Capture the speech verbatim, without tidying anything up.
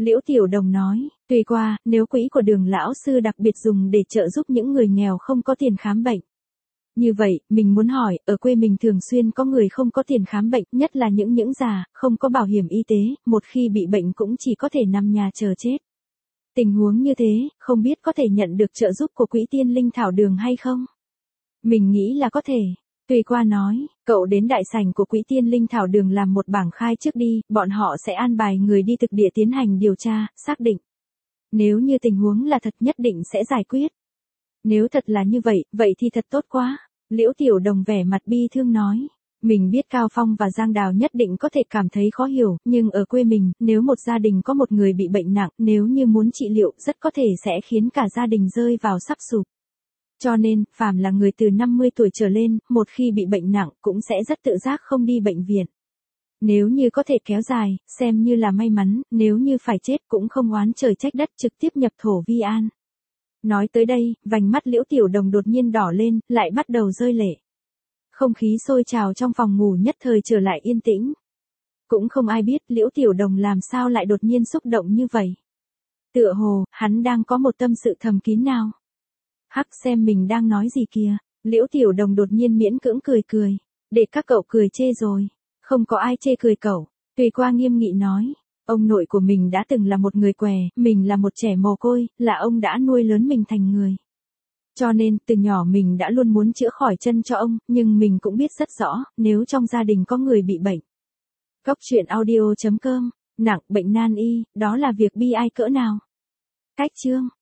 Liễu Tiểu Đồng nói, tùy qua, nếu quỹ của Đường lão sư đặc biệt dùng để trợ giúp những người nghèo không có tiền khám bệnh. Như vậy, mình muốn hỏi, ở quê mình thường xuyên có người không có tiền khám bệnh, nhất là những những già, không có bảo hiểm y tế, một khi bị bệnh cũng chỉ có thể nằm nhà chờ chết. Tình huống như thế, không biết có thể nhận được trợ giúp của quỹ Tiên Linh Thảo Đường hay không? Mình nghĩ là có thể. Tùy qua nói, cậu đến đại sảnh của quỹ Tiên Linh Thảo Đường làm một bảng khai trước đi, bọn họ sẽ an bài người đi thực địa tiến hành điều tra, xác định. Nếu như tình huống là thật nhất định sẽ giải quyết. Nếu thật là như vậy, vậy thì thật tốt quá. Liễu Tiểu Đồng vẻ mặt bi thương nói. Mình biết Cao Phong và Giang Đào nhất định có thể cảm thấy khó hiểu, nhưng ở quê mình, nếu một gia đình có một người bị bệnh nặng, nếu như muốn trị liệu, rất có thể sẽ khiến cả gia đình rơi vào sắp sụp. Cho nên, phàm là người từ năm mươi tuổi trở lên, một khi bị bệnh nặng, cũng sẽ rất tự giác không đi bệnh viện. Nếu như có thể kéo dài, xem như là may mắn, nếu như phải chết cũng không oán trời trách đất trực tiếp nhập thổ vi an. Nói tới đây, vành mắt Liễu Tiểu Đồng đột nhiên đỏ lên, lại bắt đầu rơi lệ. Không khí sôi trào trong phòng ngủ nhất thời trở lại yên tĩnh. Cũng không ai biết Liễu Tiểu Đồng làm sao lại đột nhiên xúc động như vậy. Tựa hồ, hắn đang có một tâm sự thầm kín nào. Hắc xem mình đang nói gì kìa, Liễu Tiểu Đồng đột nhiên miễn cưỡng cười cười. Để các cậu cười chê rồi, không có ai chê cười cậu. Tùy qua nghiêm nghị nói, ông nội của mình đã từng là một người què, mình là một trẻ mồ côi, là ông đã nuôi lớn mình thành người. Cho nên, từ nhỏ mình đã luôn muốn chữa khỏi chân cho ông, nhưng mình cũng biết rất rõ, nếu trong gia đình có người bị bệnh. Cóc truyện audio chấm com, nặng bệnh nan y, đó là việc bi ai cỡ nào. Cách chương